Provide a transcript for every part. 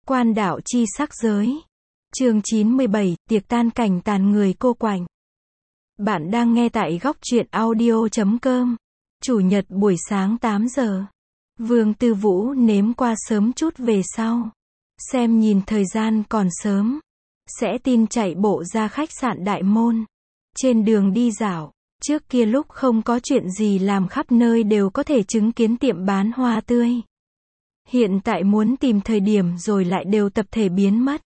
Quan đạo chi sắc giới. Chương 97, tiệc tan cảnh tàn người cô quạnh. Bạn đang nghe tại góc truyện audio.com. Chủ nhật buổi sáng 8 giờ. Vương Tư Vũ nếm qua sớm chút về sau. Xem nhìn thời gian còn sớm. Sẽ tin chạy bộ ra khách sạn Đại Môn. Trên đường đi dạo. Trước kia lúc không có chuyện gì làm khắp nơi đều có thể chứng kiến tiệm bán hoa tươi. Hiện tại muốn tìm thời điểm rồi lại đều tập thể biến mất.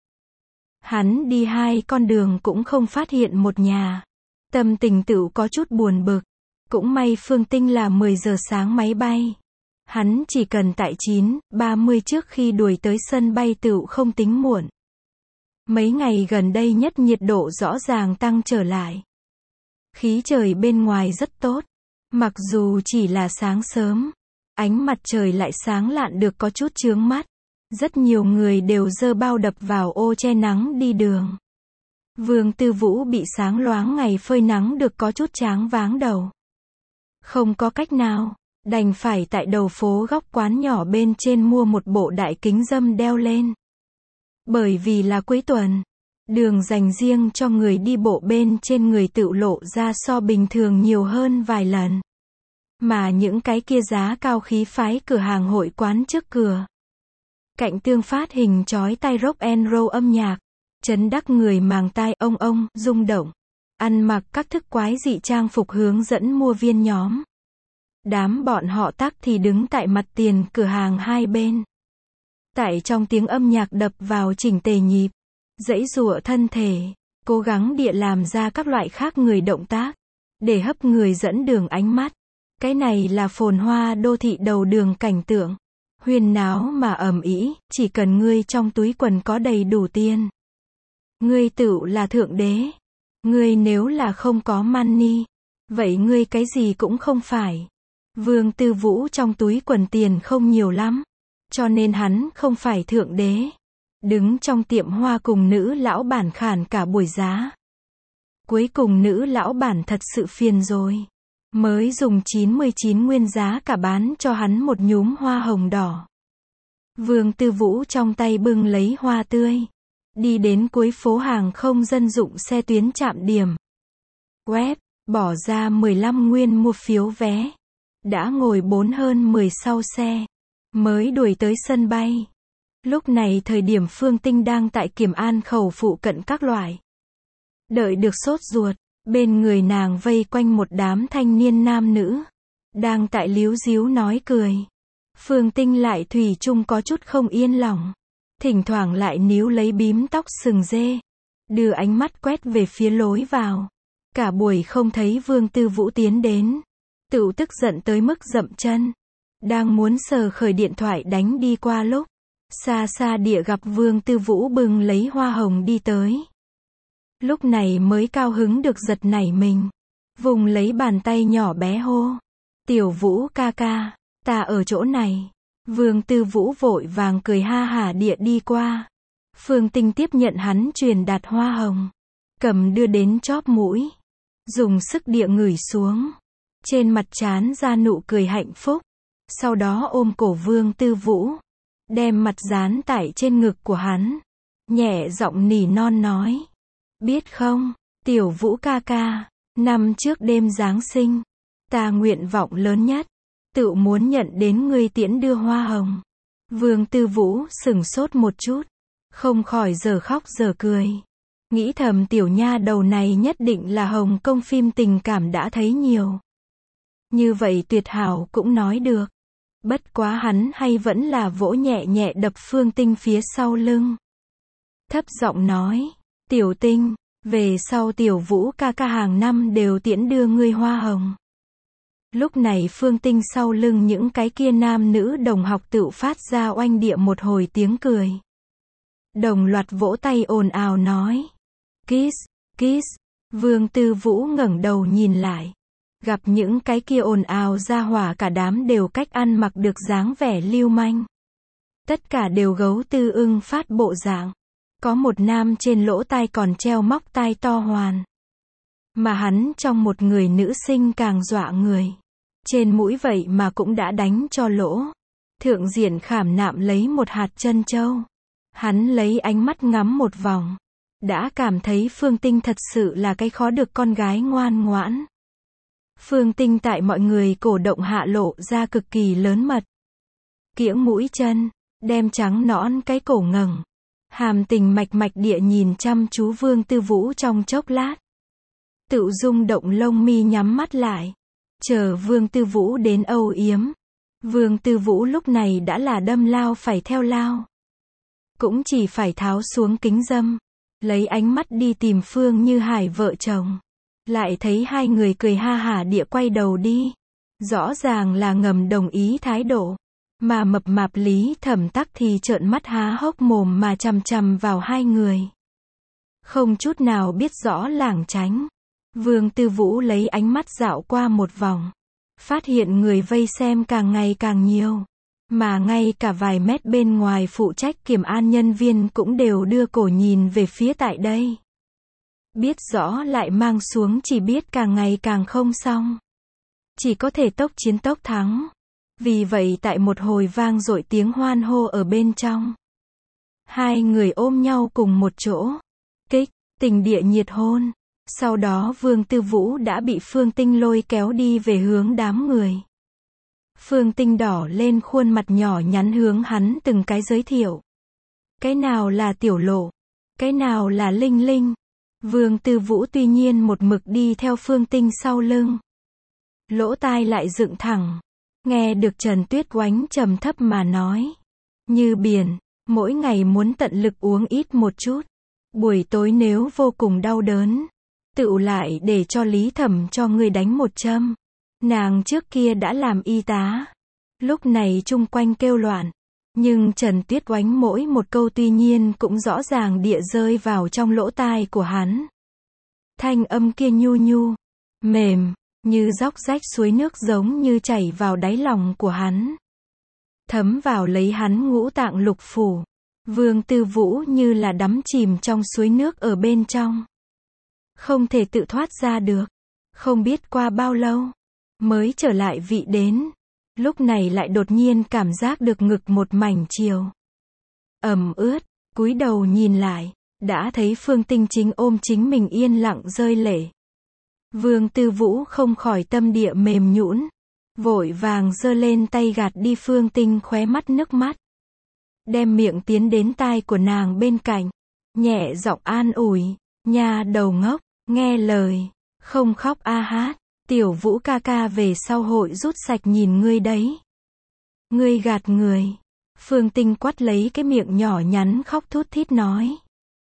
Hắn đi hai con đường cũng không phát hiện một nhà. Tâm tình tựu có chút buồn bực. Cũng may Phương Tinh là 10 giờ sáng máy bay. Hắn chỉ cần tại 9:30 trước khi đuổi tới sân bay tựu không tính muộn. Mấy ngày gần đây nhất nhiệt độ rõ ràng tăng trở lại. Khí trời bên ngoài rất tốt. Mặc dù chỉ là sáng sớm, ánh mặt trời lại sáng lạn được có chút chướng mắt. Rất nhiều người đều giơ bao đập vào ô che nắng đi đường. Vương Tư Vũ bị sáng loáng ngày phơi nắng được có chút choáng váng đầu. Không có cách nào, đành phải tại đầu phố góc quán nhỏ bên trên mua một bộ đại kính râm đeo lên. Bởi vì là cuối tuần, đường dành riêng cho người đi bộ bên trên người tự lộ ra so bình thường nhiều hơn vài lần. Mà những cái kia giá cao khí phái cửa hàng hội quán trước cửa. Cạnh tương phát hình chói tai rock and roll âm nhạc. Chấn đắc người màng tai ông, rung động. Ăn mặc các thức quái dị trang phục hướng dẫn mua viên nhóm. Đám bọn họ tắc thì đứng tại mặt tiền cửa hàng hai bên. Tại trong tiếng âm nhạc đập vào chỉnh tề nhịp. Giãy giụa thân thể. Cố gắng địa làm ra các loại khác người động tác. Để hấp người dẫn đường ánh mắt. Cái này là phồn hoa đô thị đầu đường cảnh tượng. Huyên náo mà ầm ĩ, chỉ cần ngươi trong túi quần có đầy đủ tiền. Ngươi tựu là thượng đế. Ngươi nếu là không có money, vậy ngươi cái gì cũng không phải. Vương Tư Vũ trong túi quần tiền không nhiều lắm, cho nên hắn không phải thượng đế. Đứng trong tiệm hoa cùng nữ lão bản khản cả buổi giá. Cuối cùng nữ lão bản thật sự phiền rồi. Mới dùng 99 nguyên giá cả bán cho hắn một nhúm hoa hồng đỏ. Vương Tư Vũ trong tay bưng lấy hoa tươi. Đi đến cuối phố hàng không dân dụng xe tuyến trạm điểm. Web, bỏ ra 15 nguyên mua phiếu vé. Đã ngồi 4 hơn 10 sau xe. Mới đuổi tới sân bay. Lúc này thời điểm Phương Tinh đang tại Kiểm An khẩu phụ cận các loại. Đợi được sốt ruột. Bên người nàng vây quanh một đám thanh niên nam nữ. Đang tại líu díu nói cười. Phương Tinh lại thủy chung có chút không yên lòng. Thỉnh thoảng lại níu lấy bím tóc sừng dê. Đưa ánh mắt quét về phía lối vào. Cả buổi không thấy Vương Tư Vũ tiến đến. Tựu tức giận tới mức dậm chân. Đang muốn sờ khởi điện thoại đánh đi qua lúc. Xa xa địa gặp Vương Tư Vũ bưng lấy hoa hồng đi tới. Lúc này mới cao hứng được giật nảy mình. Vùng lấy bàn tay nhỏ bé hô. Tiểu Vũ ca ca, ta ở chỗ này. Vương Tư Vũ vội vàng cười ha hả địa đi qua. Phương Tinh tiếp nhận hắn truyền đạt hoa hồng. Cầm đưa đến chóp mũi. Dùng sức địa ngửi xuống. Trên mặt trán ra nụ cười hạnh phúc. Sau đó ôm cổ Vương Tư Vũ. Đem mặt dán tại trên ngực của hắn. Nhẹ giọng nỉ non nói. Biết không, Tiểu Vũ ca ca, năm trước đêm Giáng sinh, ta nguyện vọng lớn nhất, tự muốn nhận đến ngươi tiễn đưa hoa hồng. Vương Tư Vũ sửng sốt một chút, không khỏi giờ khóc giờ cười. Nghĩ thầm tiểu nha đầu này nhất định là Hồng Kông phim tình cảm đã thấy nhiều. Như vậy tuyệt hảo cũng nói được. Bất quá hắn hay vẫn là vỗ nhẹ nhẹ đập Phương Tinh phía sau lưng. Thấp giọng nói. Tiểu Tinh, về sau Tiểu Vũ ca ca hàng năm đều tiễn đưa ngươi hoa hồng. Lúc này Phương Tinh sau lưng những cái kia nam nữ đồng học tự phát ra oanh địa một hồi tiếng cười. Đồng loạt vỗ tay ồn ào nói. Kiss, kiss. Vương Tư Vũ ngẩng đầu nhìn lại. Gặp những cái kia ồn ào ra hỏa cả đám đều cách ăn mặc được dáng vẻ lưu manh. Tất cả đều gấu tư ưng phát bộ dạng. Có một nam trên lỗ tai còn treo móc tai to hoàn. Mà hắn trong một người nữ sinh càng dọa người. Trên mũi vậy mà cũng đã đánh cho lỗ. Thượng diện khảm nạm lấy một hạt trân châu. Hắn lấy ánh mắt ngắm một vòng. Đã cảm thấy Phương Tinh thật sự là cái khó được con gái ngoan ngoãn. Phương Tinh tại mọi người cổ động hạ lộ ra cực kỳ lớn mật. Kiễng mũi chân, đem trắng nõn cái cổ ngẩng. Hàm tình mạch mạch địa nhìn chăm chú Vương Tư Vũ trong chốc lát. Tự rung động lông mi nhắm mắt lại. Chờ Vương Tư Vũ đến âu yếm. Vương Tư Vũ lúc này đã là đâm lao phải theo lao. Cũng chỉ phải tháo xuống kính dâm. Lấy ánh mắt đi tìm Phương Như Hải vợ chồng. Lại thấy hai người cười ha hả địa quay đầu đi. Rõ ràng là ngầm đồng ý thái độ. Mà mập mạp Lý Thẩm Tắc thì trợn mắt há hốc mồm mà chằm chằm vào hai người. Không chút nào biết rõ lảng tránh. Vương Tư Vũ lấy ánh mắt dạo qua một vòng. Phát hiện người vây xem càng ngày càng nhiều. Mà ngay cả vài mét bên ngoài phụ trách kiểm an nhân viên cũng đều đưa cổ nhìn về phía tại đây. Biết rõ lại mang xuống chỉ biết càng ngày càng không xong. Chỉ có thể tốc chiến tốc thắng. Vì vậy tại một hồi vang dội tiếng hoan hô ở bên trong. Hai người ôm nhau cùng một chỗ. Kích, tình địa nhiệt hôn. Sau đó Vương Tư Vũ đã bị Phương Tinh lôi kéo đi về hướng đám người. Phương Tinh đỏ lên khuôn mặt nhỏ nhắn hướng hắn từng cái giới thiệu. Cái nào là Tiểu Lộ? Cái nào là Linh Linh? Vương Tư Vũ tuy nhiên một mực đi theo Phương Tinh sau lưng. Lỗ tai lại dựng thẳng. Nghe được Trần Tuyết Oánh trầm thấp mà nói. Như biển, mỗi ngày muốn tận lực uống ít một chút. Buổi tối nếu vô cùng đau đớn, tựu lại để cho Lý Thẩm cho ngươi đánh một châm. Nàng trước kia đã làm y tá. Lúc này chung quanh kêu loạn. Nhưng Trần Tuyết Oánh mỗi một câu tuy nhiên cũng rõ ràng địa rơi vào trong lỗ tai của hắn. Thanh âm kia nhu nhu, mềm, như róc rách suối nước giống như chảy vào đáy lòng của hắn. Thấm vào lấy hắn ngũ tạng lục phủ. Vương Tư Vũ như là đắm chìm trong suối nước ở bên trong. Không thể tự thoát ra được. Không biết qua bao lâu, mới trở lại vị đến. Lúc này lại đột nhiên cảm giác được ngực một mảnh chiều. Ẩm ướt, cúi đầu nhìn lại, đã thấy Phương Tinh chính ôm chính mình yên lặng rơi lệ. Vương Tư Vũ không khỏi tâm địa mềm nhũn, vội vàng giơ lên tay gạt đi Phương Tinh khóe mắt nước mắt. Đem miệng tiến đến tai của nàng bên cạnh, nhẹ giọng an ủi, nha đầu ngốc, nghe lời, không khóc a hát, Tiểu Vũ ca ca về sau hội rút sạch nhìn ngươi đấy. Ngươi gạt người. Phương Tinh quắt lấy cái miệng nhỏ nhắn khóc thút thít nói.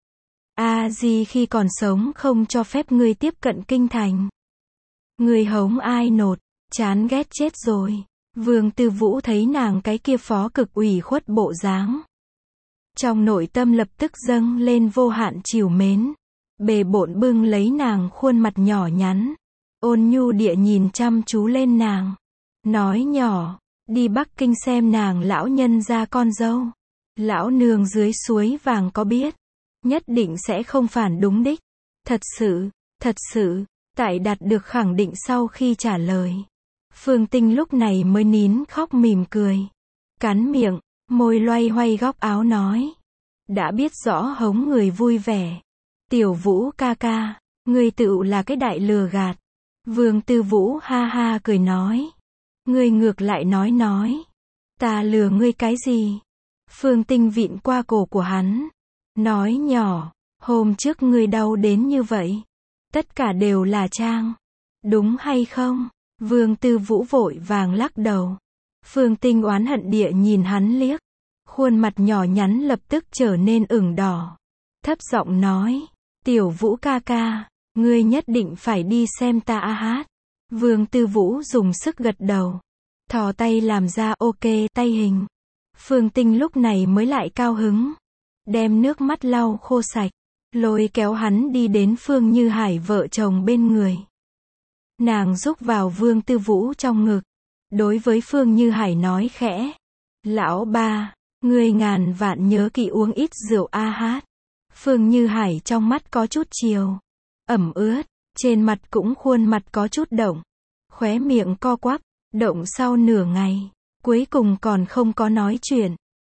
A Di khi còn sống không cho phép ngươi tiếp cận kinh thành. Ngươi hống ai nột, chán ghét chết rồi. Vương Tư Vũ thấy nàng cái kia phó cực ủy khuất bộ dáng. Trong nội tâm lập tức dâng lên vô hạn trìu mến. Bề bộn bưng lấy nàng khuôn mặt nhỏ nhắn. Ôn nhu địa nhìn chăm chú lên nàng. Nói nhỏ, đi Bắc Kinh xem nàng lão nhân gia con dâu. Lão nương dưới suối vàng có biết. Nhất định sẽ không phản đúng đích. Thật sự, tại đạt được khẳng định sau khi trả lời. Phương Tinh lúc này mới nín khóc mỉm cười. Cắn miệng, môi loay hoay góc áo nói. Đã biết rõ hống người vui vẻ. Tiểu Vũ ca ca, ngươi tựu là cái đại lừa gạt. Vương Tư Vũ ha ha cười nói. Ngươi ngược lại nói. Ta lừa ngươi cái gì? Phương Tinh vịn qua cổ của hắn. Nói nhỏ, hôm trước ngươi đau đến như vậy. Tất cả đều là trang. Đúng hay không? Vương Tư Vũ vội vàng lắc đầu. Phương Tinh oán hận địa nhìn hắn liếc. Khuôn mặt nhỏ nhắn lập tức trở nên ửng đỏ. Thấp giọng nói. Tiểu Vũ ca ca, ngươi nhất định phải đi xem ta a hát. Vương Tư Vũ dùng sức gật đầu. Thò tay làm ra ok tay hình. Phương Tinh lúc này mới lại cao hứng. Đem nước mắt lau khô sạch. Lôi kéo hắn đi đến Phương Như Hải vợ chồng bên người. Nàng rúc vào Vương Tư Vũ trong ngực. Đối với Phương Như Hải nói khẽ. Lão ba, ngươi ngàn vạn nhớ kỹ uống ít rượu a hát. Phương Như Hải trong mắt có chút chiều. Ẩm ướt, trên mặt cũng khuôn mặt có chút động. Khóe miệng co quắp, động sau nửa ngày. Cuối cùng còn không có nói chuyện.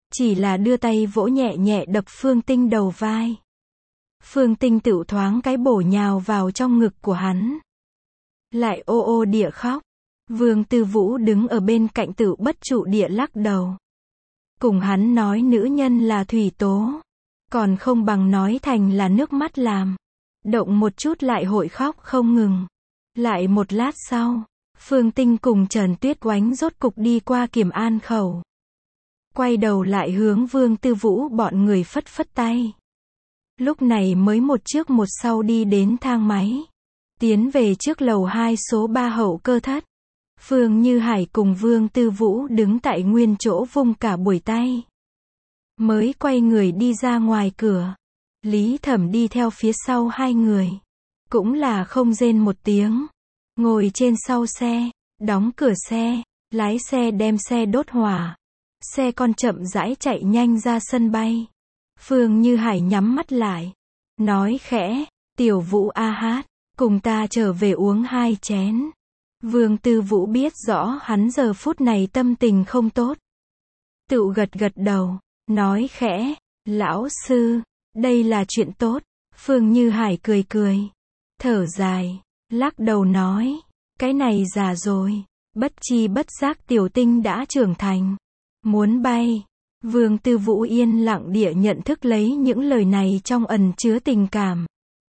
chỉ là đưa tay vỗ nhẹ nhẹ đập Phương Tinh đầu vai. Phương Tinh tựu thoáng cái bổ nhào vào trong ngực của hắn. Lại ô ô địa khóc. Vương Tư Vũ đứng ở bên cạnh tựu bất trụ địa lắc đầu. Cùng hắn nói nữ nhân là thủy tố. Còn không bằng nói thành là nước mắt làm. Động một chút lại hội khóc không ngừng. Lại một lát sau, Phương Tinh cùng Trần Tuyết Oánh rốt cục đi qua Kiểm An khẩu. Quay đầu lại hướng Vương Tư Vũ bọn người phất phất tay. Lúc này mới một trước một sau đi đến thang máy. Tiến về trước lầu 2 số 3 hậu cơ thất. Phương Như Hải cùng Vương Tư Vũ đứng tại nguyên chỗ vung cả buổi tay. Mới quay người đi ra ngoài cửa. Lý Thẩm đi theo phía sau hai người. Cũng là không rên một tiếng. Ngồi trên sau xe, đóng cửa xe, lái xe đem xe đốt hỏa. Xe con chậm rãi chạy nhanh ra sân bay. Phương Như Hải nhắm mắt lại. Nói khẽ, Tiểu Vũ a hát, cùng ta trở về uống 2 chén. Vương Tư Vũ biết rõ hắn giờ phút này tâm tình không tốt. Tựu gật gật đầu, nói khẽ, lão sư, đây là chuyện tốt. Phương Như Hải cười cười, thở dài, lắc đầu nói, cái này già rồi, bất chi bất giác Tiểu Tinh đã trưởng thành, muốn bay. Vương Tư Vũ yên lặng địa nhận thức lấy những lời này trong ẩn chứa tình cảm.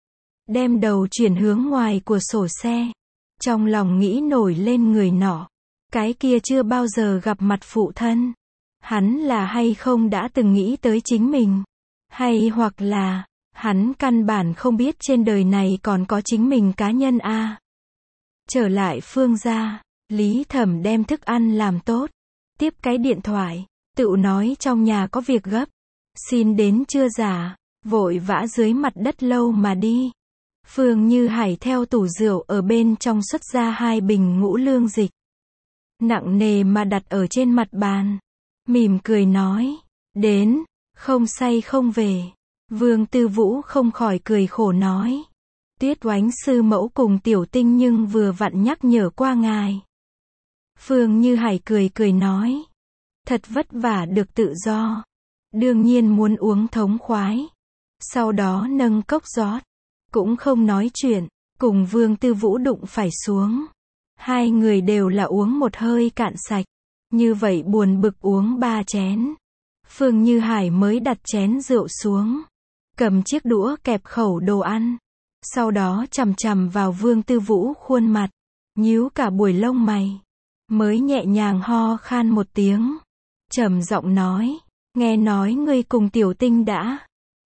Đem đầu chuyển hướng ngoài của sổ xe. Trong lòng nghĩ nổi lên người nọ. Cái kia chưa bao giờ gặp mặt phụ thân. Hắn là hay không đã từng nghĩ tới chính mình. Hay hoặc là, hắn căn bản không biết trên đời này còn có chính mình cá nhân a. Trở lại Phương gia, Lý Thẩm đem thức ăn làm tốt. Tiếp cái điện thoại, tựu nói trong nhà có việc gấp. Xin đến chưa giả, vội vã dưới mặt đất lâu mà đi. Phương Như Hải theo tủ rượu ở bên trong xuất ra 2 bình ngũ lương dịch. Nặng nề mà đặt ở trên mặt bàn. Mỉm cười nói, đến, không say không về. Vương Tư Vũ không khỏi cười khổ nói. Tuyết Oánh sư mẫu cùng Tiểu Tinh nhưng vừa vặn nhắc nhở qua ngài. Phương Như Hải cười cười nói. Thật vất vả được tự do. Đương nhiên muốn uống thống khoái. Sau đó nâng cốc rót. Cũng không nói chuyện, cùng Vương Tư Vũ đụng phải xuống. Hai người đều là uống một hơi cạn sạch. Như vậy buồn bực uống 3 chén. Phương Như Hải mới đặt chén rượu xuống. Cầm chiếc đũa kẹp khẩu đồ ăn. Sau đó chằm chằm vào Vương Tư Vũ khuôn mặt. Nhíu cả buổi lông mày. Mới nhẹ nhàng ho khan một tiếng. Trầm giọng nói. Nghe nói ngươi cùng Tiểu Tinh đã.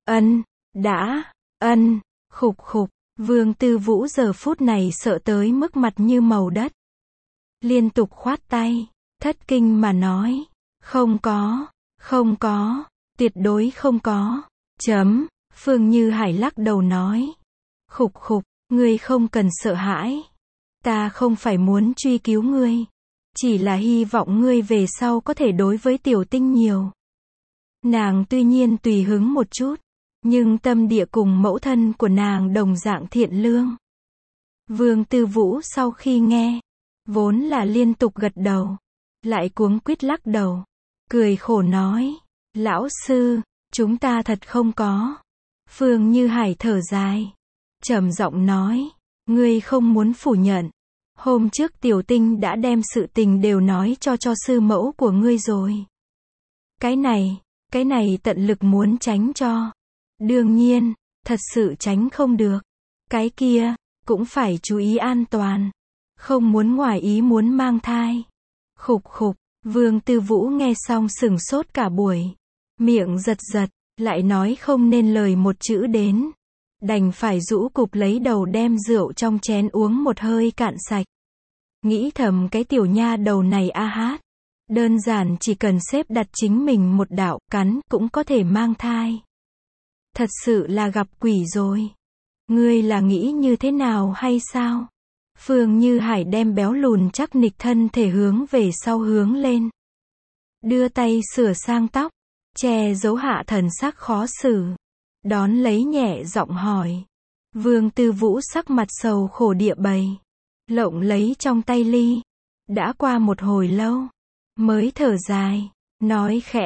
Khục khục. Vương Tư Vũ giờ phút này sợ tới mức mặt như màu đất. Liên tục khoát tay. Thất kinh mà nói. Không có. Tuyệt đối không có. Phương Như Hải lắc đầu nói. Khục khục. Ngươi không cần sợ hãi. Ta không phải muốn truy cứu ngươi. Chỉ là hy vọng ngươi về sau có thể đối với Tiểu Tinh nhiều. Nàng tuy nhiên tùy hứng một chút. Nhưng tâm địa cùng mẫu thân của nàng đồng dạng thiện lương. Vương Tư Vũ sau khi nghe, vốn là liên tục gật đầu, lại cuống quýt lắc đầu, cười khổ nói, lão sư, chúng ta thật không có. Phương Như Hải thở dài, trầm giọng nói, ngươi không muốn phủ nhận. Hôm trước Tiểu Tinh đã đem sự tình đều nói cho sư mẫu của ngươi rồi. Cái này tận lực muốn tránh cho. Đương nhiên, thật sự tránh không được. Cái kia, cũng phải chú ý an toàn. Không muốn ngoài ý muốn mang thai. Khục khục, Vương Tư Vũ nghe xong sửng sốt cả buổi. Miệng giật giật, lại nói không nên lời một chữ đến. Đành phải rũ cụp lấy đầu đem rượu trong chén uống một hơi cạn sạch. Nghĩ thầm cái tiểu nha đầu này a hát. Đơn giản chỉ cần xếp đặt chính mình một đạo cắn cũng có thể mang thai. Thật sự là gặp quỷ rồi. Ngươi là nghĩ như thế nào hay sao? Phương Như Hải đem béo lùn chắc nịch thân thể hướng về sau hướng lên. Đưa tay sửa sang tóc. Che giấu hạ thần sắc khó xử. Đón lấy nhẹ giọng hỏi. Vương Tư Vũ sắc mặt sầu khổ địa bày. Lộng lấy trong tay ly. Đã qua một hồi lâu. Mới thở dài. Nói khẽ.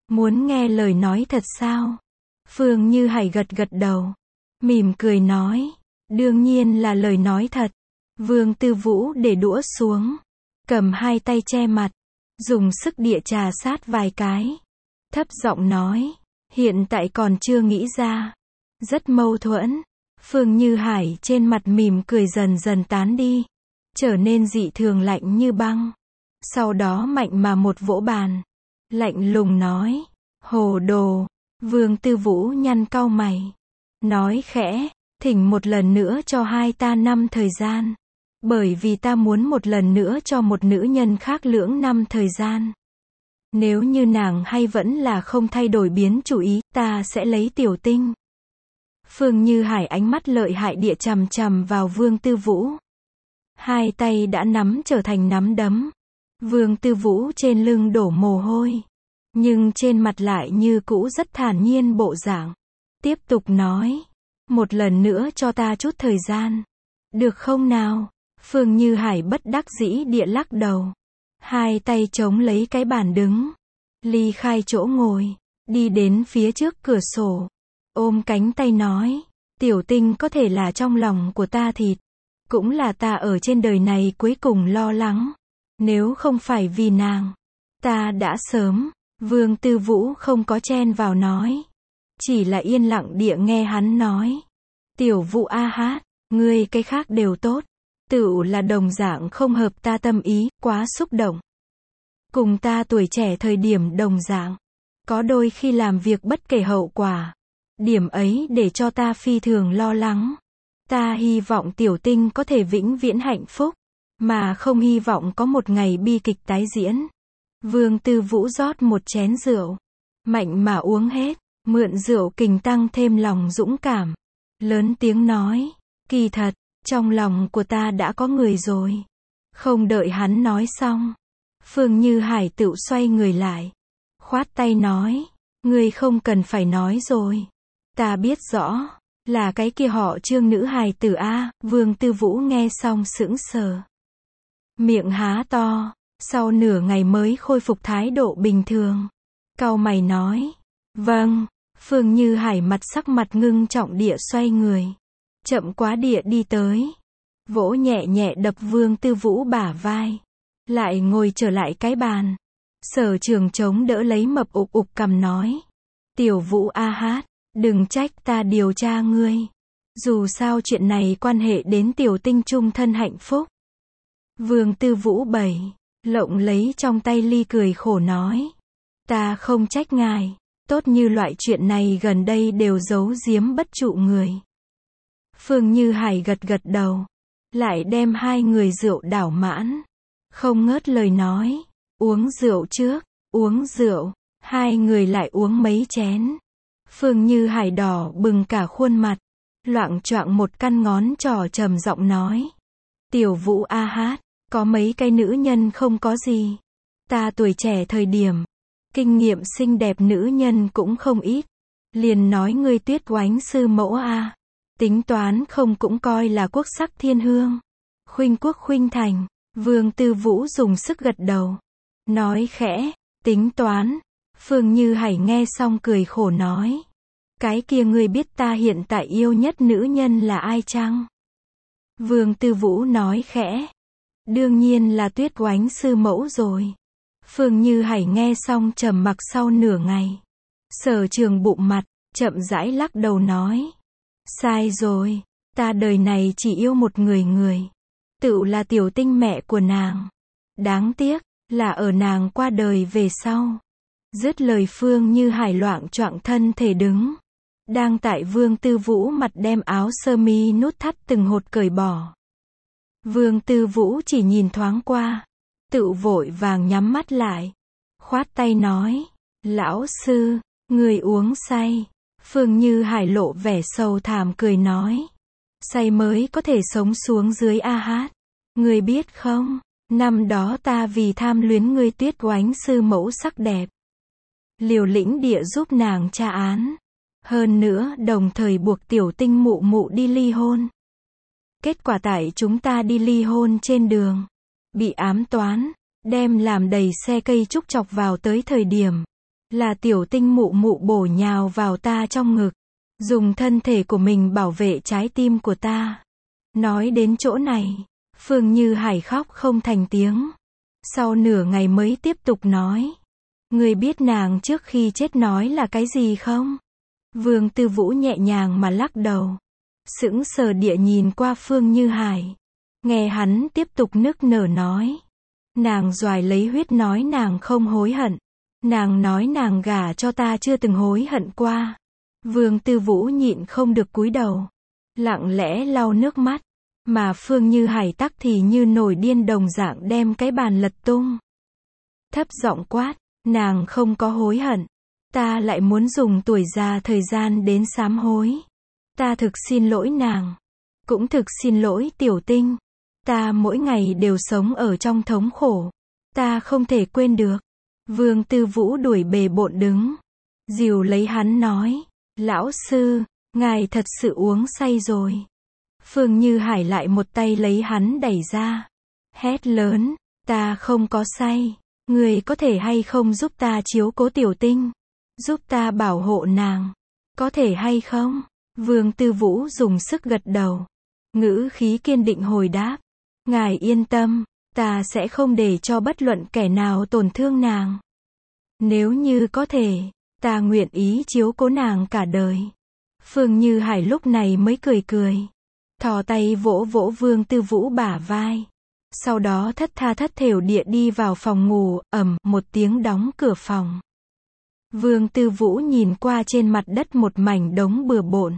Muốn nghe lời nói thật sao? Phương Như Hải gật gật đầu, mỉm cười nói, đương nhiên là lời nói thật. Vương Tư Vũ để đũa xuống, cầm hai tay che mặt, dùng sức địa trà sát vài cái, thấp giọng nói, hiện tại còn chưa nghĩ ra. Rất mâu thuẫn. Phương Như Hải trên mặt mỉm cười dần dần tán đi, trở nên dị thường lạnh như băng. Sau đó mạnh mà một vỗ bàn, lạnh lùng nói, hồ đồ. Vương Tư Vũ nhăn cau mày, nói khẽ, thỉnh một lần nữa cho hai ta 5 thời gian. Bởi vì ta muốn một lần nữa cho một nữ nhân khác lưỡng 5 thời gian. Nếu như nàng hay vẫn là không thay đổi biến chủ ý, ta sẽ lấy Tiểu Tinh. Phương Như Hải ánh mắt lợi hại địa chằm chằm vào Vương Tư Vũ. Hai tay đã nắm trở thành nắm đấm. Vương Tư Vũ trên lưng đổ mồ hôi, nhưng trên mặt lại như cũ rất thản nhiên bộ dạng. Tiếp tục nói, một lần nữa cho ta chút thời gian. Được không nào? Phương Như Hải bất đắc dĩ địa lắc đầu. Hai tay chống lấy cái bàn đứng. Ly khai chỗ ngồi, đi đến phía trước cửa sổ. Ôm cánh tay nói, Tiểu Tinh có thể là trong lòng của ta thịt. Cũng là ta ở trên đời này cuối cùng lo lắng. Nếu không phải vì nàng, ta đã sớm. Vương Tư Vũ không có chen vào nói, chỉ là yên lặng địa nghe hắn nói. Tiểu Vũ a hát, ngươi cái khác đều tốt, tựu là đồng dạng không hợp ta tâm ý, quá xúc động. Cùng ta tuổi trẻ thời điểm đồng dạng, có đôi khi làm việc bất kể hậu quả. Điểm ấy để cho ta phi thường lo lắng. Ta hy vọng Tiểu Tinh có thể vĩnh viễn hạnh phúc, mà không hy vọng có một ngày bi kịch tái diễn. Vương Tư Vũ rót một chén rượu, mạnh mà uống hết, mượn rượu kình tăng thêm lòng dũng cảm. Lớn tiếng nói, kỳ thật, trong lòng của ta đã có người rồi. Không đợi hắn nói xong, Phương Như Hải tự xoay người lại, khoát tay nói, ngươi không cần phải nói rồi. Ta biết rõ, là cái kia họ Trương nữ hài tử a. Vương Tư Vũ nghe xong sững sờ, miệng há to, sau nửa ngày mới khôi phục thái độ bình thường. Cau mày nói, vâng. Phương Như Hải mặt sắc mặt ngưng trọng địa xoay người, chậm quá địa đi tới, vỗ nhẹ nhẹ đập Vương Tư Vũ bả vai, lại ngồi trở lại cái bàn. Sở Trường chống đỡ lấy mập ục ục cằm nói, Tiểu Vũ a hát, đừng trách ta điều tra ngươi. Dù sao chuyện này quan hệ đến Tiểu Tinh chung thân hạnh phúc. Vương Tư Vũ lộng lấy trong tay ly cười khổ nói, ta không trách ngài, tốt như loại chuyện này gần đây đều giấu giếm bất trụ người. Phương Như Hải gật gật đầu, lại đem hai người rượu đảo mãn, không ngớt lời nói, uống rượu trước, uống rượu. Hai người lại uống mấy chén. Phương Như Hải đỏ bừng cả khuôn mặt, loạng choạng một căn ngón trỏ trầm giọng nói, Tiểu Vũ a hát, có mấy cái nữ nhân không có gì. Ta tuổi trẻ thời điểm, kinh nghiệm xinh đẹp nữ nhân cũng không ít. Liền nói ngươi Tuyết Oánh sư mẫu a, tính toán không cũng coi là quốc sắc thiên hương. Khuynh quốc khuynh thành. Vương Tư Vũ dùng sức gật đầu, nói khẽ, tính toán. Phương Như Hải nghe xong cười khổ nói, cái kia ngươi biết ta hiện tại yêu nhất nữ nhân là ai chăng? Vương Tư Vũ nói khẽ, đương nhiên là Tuyết Oánh sư mẫu rồi. Phương Như Hải nghe xong trầm mặc sau nửa ngày. Sở Trường bụng mặt, chậm rãi lắc đầu nói, sai rồi, ta đời này chỉ yêu một người, tựu là Tiểu Tinh mẹ của nàng. Đáng tiếc, là ở nàng qua đời về sau. Dứt lời Phương Như Hải loạng choạng thân thể đứng. Đang tại Vương Tư Vũ mặt đem áo sơ mi nút thắt từng hột cởi bỏ. Vương Tư Vũ chỉ nhìn thoáng qua, tự vội vàng nhắm mắt lại, khoát tay nói, lão sư, người uống say. Phương Như Hải lộ vẻ sầu thảm cười nói, say mới có thể sống xuống dưới a hát. Người biết không, năm đó ta vì tham luyến ngươi Tuyết Oánh sư mẫu sắc đẹp, liều lĩnh địa giúp nàng tra án. Hơn nữa đồng thời buộc Tiểu Tinh mụ mụ đi ly hôn. Kết quả tại chúng ta đi ly hôn trên đường, bị ám toán, đem làm đầy xe cây trúc chọc vào tới thời điểm. Là Tiểu Tinh mụ mụ bổ nhào vào ta trong ngực, dùng thân thể của mình bảo vệ trái tim của ta. Nói đến chỗ này, Phương Như Hải khóc không thành tiếng. Sau nửa ngày mới tiếp tục nói. Ngươi biết nàng trước khi chết nói là cái gì không? Vương Tư Vũ nhẹ nhàng mà lắc đầu. Sững sờ địa nhìn qua Phương Như Hải. Nghe hắn tiếp tục nức nở nói. Nàng doài lấy huyết nói nàng không hối hận. Nàng nói nàng gả cho ta chưa từng hối hận qua. Vương Tư Vũ nhịn không được cúi đầu. Lặng lẽ lau nước mắt. Mà Phương Như Hải tắc thì như nổi điên đồng dạng đem cái bàn lật tung. Thấp giọng quát. Nàng không có hối hận. Ta lại muốn dùng tuổi già thời gian đến sám hối. Ta thực xin lỗi nàng. Cũng thực xin lỗi Tiểu Tinh. Ta mỗi ngày đều sống ở trong thống khổ. Ta không thể quên được. Vương Tư Vũ đuổi bề bộn đứng. Dìu lấy hắn nói. Lão sư, ngài thật sự uống say rồi. Phương Như Hải lại một tay lấy hắn đẩy ra. Hét lớn. Ta không có say. Người có thể hay không giúp ta chiếu cố Tiểu Tinh? Giúp ta bảo hộ nàng. Có thể hay không? Vương Tư Vũ dùng sức gật đầu. Ngữ khí kiên định hồi đáp. Ngài yên tâm, ta sẽ không để cho bất luận kẻ nào tổn thương nàng. Nếu như có thể, ta nguyện ý chiếu cố nàng cả đời. Phương Như Hải lúc này mới cười cười. Thò tay vỗ vỗ Vương Tư Vũ bả vai. Sau đó thất tha thất thểu địa đi vào phòng ngủ, ầm, một tiếng đóng cửa phòng. Vương Tư Vũ nhìn qua trên mặt đất một mảnh đống bừa bộn.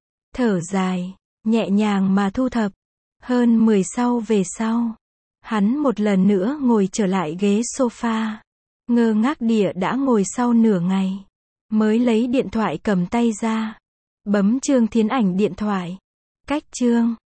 Thở dài, nhẹ nhàng mà thu thập. Hơn 10 về sau, hắn một lần nữa ngồi trở lại ghế sofa. Ngơ ngác địa đã ngồi sau nửa ngày. Mới lấy điện thoại cầm tay ra. Bấm Trương Thiến Ảnh điện thoại. Cách Trương.